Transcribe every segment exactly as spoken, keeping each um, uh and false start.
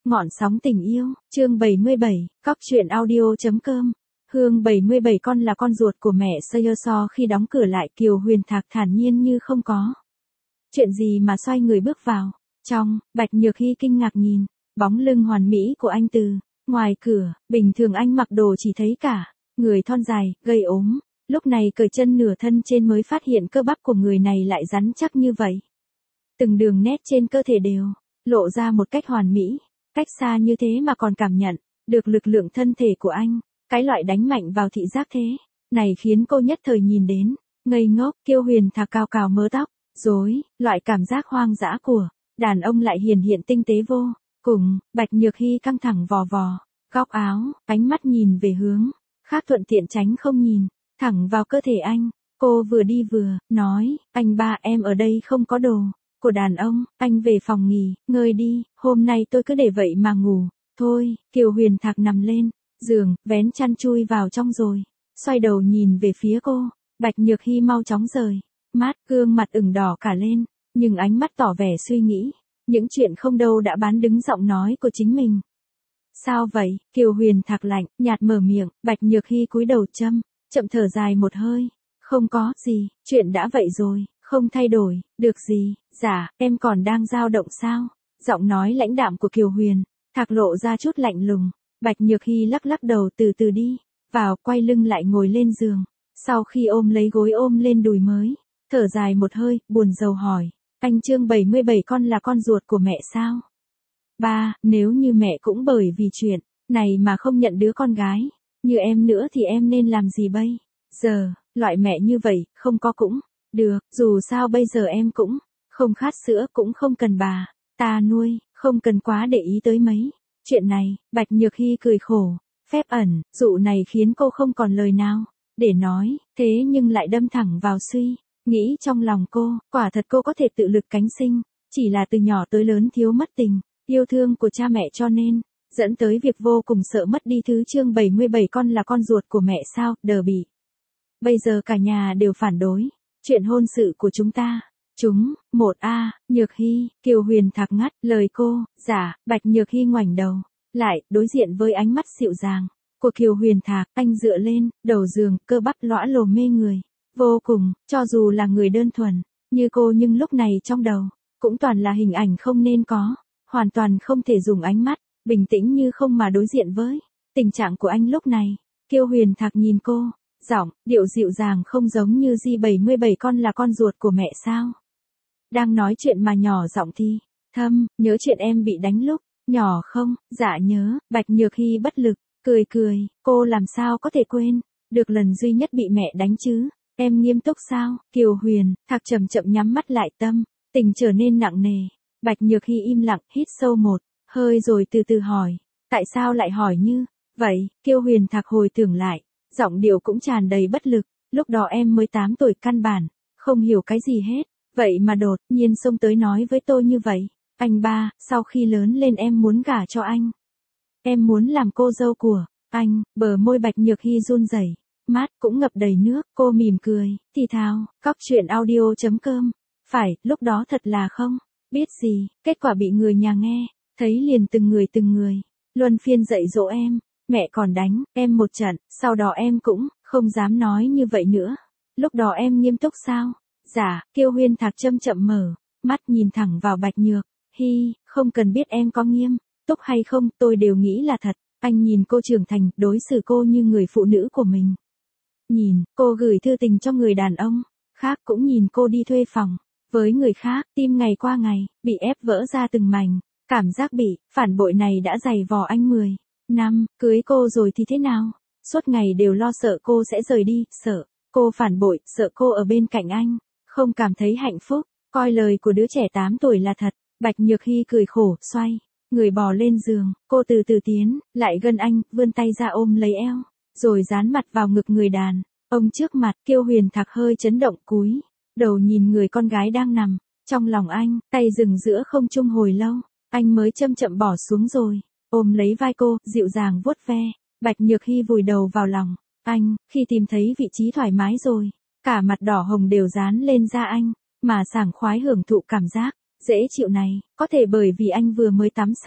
Ngọn sóng tình yêu, chương bảy mươi bảy, cóc truyện audio.com. Hương bảy mươi bảy con là con ruột của mẹ Seoso. Khi đóng cửa lại, Kiều Huyền Thạc thản nhiên như không có chuyện gì mà xoay người bước vào. Trong, Bạch Nhược Hy kinh ngạc nhìn bóng lưng hoàn mỹ của anh từ ngoài cửa. Bình thường anh mặc đồ chỉ thấy cả người thon dài, gây ốm. Lúc này cởi chân nửa thân trên mới phát hiện cơ bắp của người này lại rắn chắc như vậy. Từng đường nét trên cơ thể đều lộ ra một cách hoàn mỹ. Cách xa như thế mà còn cảm nhận được lực lượng thân thể của anh. Cái loại đánh mạnh vào thị giác thế này khiến cô nhất thời nhìn đến ngây ngốc. Kiều Huyền Thạc cao cào mớ tóc rối, loại cảm giác hoang dã của đàn ông lại hiển hiện tinh tế vô cùng. Bạch Nhược Hy căng thẳng vò vò góc áo, ánh mắt nhìn về hướng khác thuận tiện tránh không nhìn thẳng vào cơ thể anh. Cô vừa đi vừa nói, anh ba, em ở đây không có đồ của đàn ông, anh về phòng nghỉ ngơi đi, hôm nay tôi cứ để vậy mà ngủ thôi. Kiều Huyền Thạc nằm lên giường, vén chăn chui vào trong rồi xoay đầu nhìn về phía cô. Bạch Nhược Hy mau chóng rời mắt, gương mặt ửng đỏ cả lên, nhưng ánh mắt tỏ vẻ suy nghĩ. Những chuyện không đâu đã bán đứng giọng nói của chính mình. Sao vậy? Kiều Huyền Thạc lạnh nhạt mở miệng. Bạch Nhược Hy cúi đầu châm chậm thở dài một hơi. Không có gì, chuyện đã vậy rồi, không thay đổi được gì. Dạ, em còn đang dao động sao? Giọng nói lãnh đạm của Kiều Huyền Thạc lộ ra chút lạnh lùng. Bạch Nhược Hy lắc lắc đầu từ từ đi vào, quay lưng lại ngồi lên giường. Sau khi ôm lấy gối ôm lên đùi mới thở dài một hơi, buồn rầu hỏi, anh chương bảy mươi bảy con là con ruột của mẹ sao? Ba, nếu như mẹ cũng bởi vì chuyện này mà không nhận đứa con gái như em nữa thì em nên làm gì bây giờ? Loại mẹ như vậy không có cũng được, dù sao bây giờ em cũng không khát sữa, cũng không cần bà ta nuôi, không cần quá để ý tới mấy chuyện này. Bạch Nhược Hy cười khổ, phép ẩn dụ này khiến cô không còn lời nào để nói, thế nhưng lại đâm thẳng vào suy nghĩ trong lòng cô. Quả thật cô có thể tự lực cánh sinh, chỉ là từ nhỏ tới lớn thiếu mất tình yêu thương của cha mẹ, cho nên dẫn tới việc vô cùng sợ mất đi thứ. Chương bảy mươi bảy con là con ruột của mẹ sao? Đờ bị. Bây giờ cả nhà đều phản đối chuyện hôn sự của chúng ta. Chúng, một a, Nhược Hy. Kiều Huyền Thạc ngắt lời cô. Dạ. Bạch Nhược Hy ngoảnh đầu lại, đối diện với ánh mắt dịu dàng của Kiều Huyền Thạc. Anh dựa lên đầu giường, cơ bắp lõa lồ mê người vô cùng. Cho dù là người đơn thuần như cô, nhưng lúc này trong đầu cũng toàn là hình ảnh không nên có, hoàn toàn không thể dùng ánh mắt bình tĩnh như không mà đối diện với tình trạng của anh lúc này. Kiều Huyền Thạc nhìn cô, giọng điệu dịu dàng không giống như Di. bảy mươi bảy con là con ruột của mẹ sao? Đang nói chuyện mà nhỏ giọng thì thâm, nhớ chuyện em bị đánh lúc nhỏ không? Dạ nhớ. Bạch Nhược Hy bất lực cười cười, cô làm sao có thể quên được lần duy nhất bị mẹ đánh chứ? Em nghiêm túc sao? Kiều Huyền Thạc chậm chậm nhắm mắt lại, tâm tình trở nên nặng nề. Bạch Nhược Hy im lặng hít sâu một hơi rồi từ từ hỏi, tại sao lại hỏi như vậy? Kiều Huyền Thạc hồi tưởng lại, giọng điệu cũng tràn đầy bất lực. Lúc đó em mới tám tuổi, căn bản không hiểu cái gì hết, vậy mà đột nhiên xông tới nói với tôi như vậy. Anh ba, sau khi lớn lên em muốn gả cho anh. Em muốn làm cô dâu của anh. Bờ môi Bạch Nhược Hy run rẩy, mắt cũng ngập đầy nước. Cô mỉm cười thì thào, cóc truyện audio.com. Phải, lúc đó thật là không biết gì, kết quả bị người nhà nghe thấy liền từng người từng người luân phiên dạy dỗ em. Mẹ còn đánh em một trận, sau đó em cũng không dám nói như vậy nữa. Lúc đó em nghiêm túc sao? Dạ. Kiều Huyền Thạc chậm chậm mở mắt nhìn thẳng vào Bạch Nhược Hy, không cần biết em có nghiêm túc hay không, tôi đều nghĩ là thật. Anh nhìn cô trưởng thành, đối xử cô như người phụ nữ của mình. Nhìn cô gửi thư tình cho người đàn ông khác, cũng nhìn cô đi thuê phòng với người khác, tim ngày qua ngày bị ép vỡ ra từng mảnh. Cảm giác bị phản bội này đã dày vò anh mười năm. Cưới cô rồi thì thế nào? Suốt ngày đều lo sợ cô sẽ rời đi, sợ cô phản bội, sợ cô ở bên cạnh anh không cảm thấy hạnh phúc, coi lời của đứa trẻ tám tuổi là thật. Bạch Nhược Hy cười khổ, xoay người bò lên giường. Cô từ từ tiến lại gần anh, vươn tay ra ôm lấy eo, rồi dán mặt vào ngực người đàn ông trước mặt. Kiều Huyền Thạc hơi chấn động, cúi đầu nhìn người con gái đang nằm trong lòng anh. Tay dừng giữa không trung hồi lâu, anh mới chậm chậm bỏ xuống rồi ôm lấy vai cô, dịu dàng vuốt ve. Bạch Nhược Hy vùi đầu vào lòng anh. Khi tìm thấy vị trí thoải mái rồi, cả mặt đỏ hồng đều dán lên da anh, mà sảng khoái hưởng thụ cảm giác dễ chịu này. Có thể bởi vì anh vừa mới tắm xong,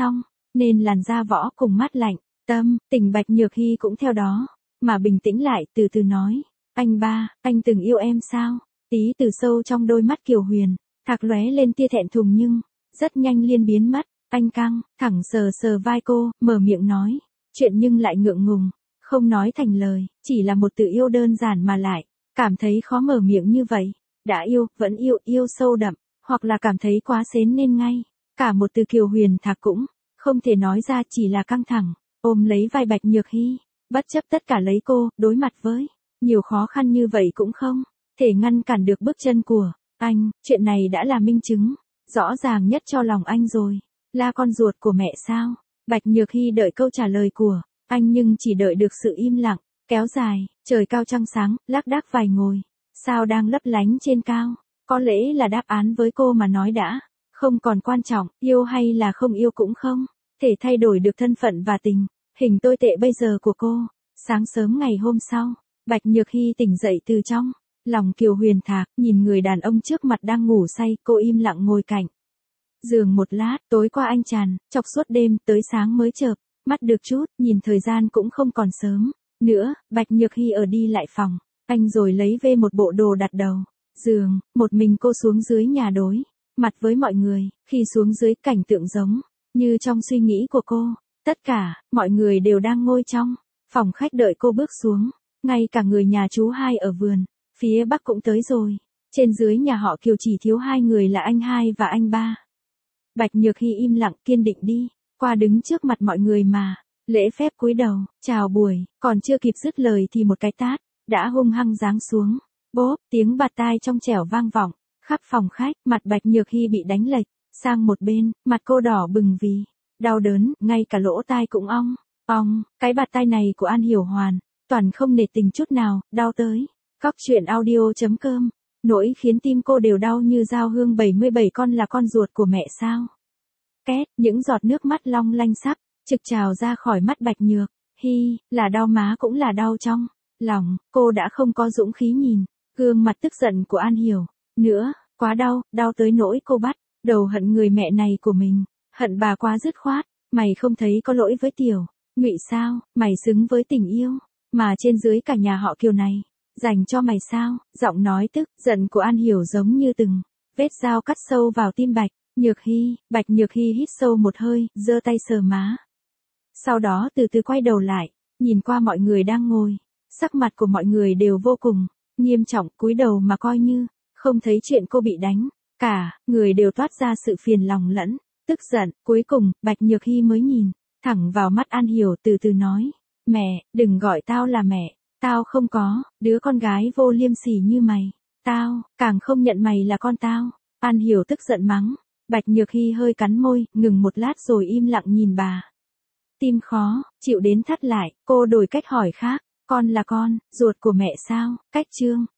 nên làn da võ cùng mát lạnh, tâm, tình Bạch Nhược Hy cũng theo đó, mà bình tĩnh lại từ từ nói, anh ba, anh từng yêu em sao? Tí từ sâu trong đôi mắt Kiều Huyền, Thạc lóe lên tia thẹn thùng nhưng, rất nhanh liên biến mất, anh căng, thẳng sờ sờ vai cô, mở miệng nói, chuyện nhưng lại ngượng ngùng, không nói thành lời, chỉ là một từ yêu đơn giản mà lại, cảm thấy khó mở miệng như vậy, đã yêu, vẫn yêu, yêu sâu đậm, hoặc là cảm thấy quá xến nên ngay, cả một từ Kiều Huyền Thạc cũng, không thể nói ra chỉ là căng thẳng, ôm lấy vai Bạch Nhược Hy, bất chấp tất cả lấy cô, đối mặt với, nhiều khó khăn như vậy cũng không, thể ngăn cản được bước chân của, anh, chuyện này đã là minh chứng, rõ ràng nhất cho lòng anh rồi, là con ruột của mẹ sao, Bạch Nhược Hy đợi câu trả lời của, anh nhưng chỉ đợi được sự im lặng, kéo dài, trời cao trăng sáng, lác đác vài ngồi, sao đang lấp lánh trên cao, có lẽ là đáp án với cô mà nói đã, không còn quan trọng, yêu hay là không yêu cũng không, thể thay đổi được thân phận và tình, hình tồi tệ bây giờ của cô, sáng sớm ngày hôm sau, Bạch Nhược Hy tỉnh dậy từ trong, lòng Kiều Huyền Thạc, nhìn người đàn ông trước mặt đang ngủ say, cô im lặng ngồi cạnh giường một lát, tối qua anh tràn, chọc suốt đêm, tới sáng mới chợp mắt được chút, nhìn thời gian cũng không còn sớm nữa, Bạch Nhược Hy ở đi lại phòng, anh rồi lấy về một bộ đồ đặt đầu giường, một mình cô xuống dưới nhà đối mặt với mọi người, khi xuống dưới cảnh tượng giống như trong suy nghĩ của cô, tất cả mọi người đều đang ngồi trong phòng khách đợi cô bước xuống, ngay cả người nhà chú hai ở vườn phía bắc cũng tới rồi, trên dưới nhà họ Kiều chỉ thiếu hai người là anh hai và anh ba. Bạch Nhược Hy im lặng kiên định đi qua đứng trước mặt mọi người mà, lễ phép cúi đầu, chào buổi, còn chưa kịp dứt lời thì một cái tát đã hung hăng giáng xuống. Bốp, tiếng bạt tai trong trẻo vang vọng khắp phòng khách, mặt Bạch Nhược Hy bị đánh lệch sang một bên, mặt cô đỏ bừng vì đau đớn, ngay cả lỗ tai cũng ong ong, cái bạt tai này của An Hiểu Hoàn, toàn không nể tình chút nào, đau tới. Cóc truyện audio chấm com, nỗi khiến tim cô đều đau như dao hương bảy mươi bảy con là con ruột của mẹ sao? Két, những giọt nước mắt long lanh sắp trực trào ra khỏi mắt Bạch Nhược Hy, là đau má cũng là đau trong lòng, cô đã không có dũng khí nhìn gương mặt tức giận của An Hiểu nữa, quá đau, đau tới nỗi cô bắt đầu hận người mẹ này của mình, hận bà quá dứt khoát, mày không thấy có lỗi với Tiểu Ngụy sao, mày xứng với tình yêu mà trên dưới cả nhà họ Kiều này dành cho mày sao? Giọng nói tức giận của An Hiểu giống như từng vết dao cắt sâu vào tim Bạch Nhược Hy. Bạch Nhược Hy hít sâu một hơi, giơ tay sờ má, sau đó từ từ quay đầu lại, nhìn qua mọi người đang ngồi, sắc mặt của mọi người đều vô cùng nghiêm trọng, cúi đầu mà coi như không thấy chuyện cô bị đánh, cả người đều toát ra sự phiền lòng lẫn tức giận. Cuối cùng Bạch Nhược Hy mới nhìn thẳng vào mắt An Hiểu, từ từ nói, mẹ, đừng gọi tao là mẹ. Tao không có, đứa con gái vô liêm sỉ như mày. Tao, càng không nhận mày là con tao. An Hiểu tức giận mắng. Bạch Nhược Hy hơi cắn môi, ngừng một lát rồi im lặng nhìn bà. Tim khó, chịu đến thắt lại, cô đổi cách hỏi khác. Con là con, ruột của mẹ sao? Cách chương.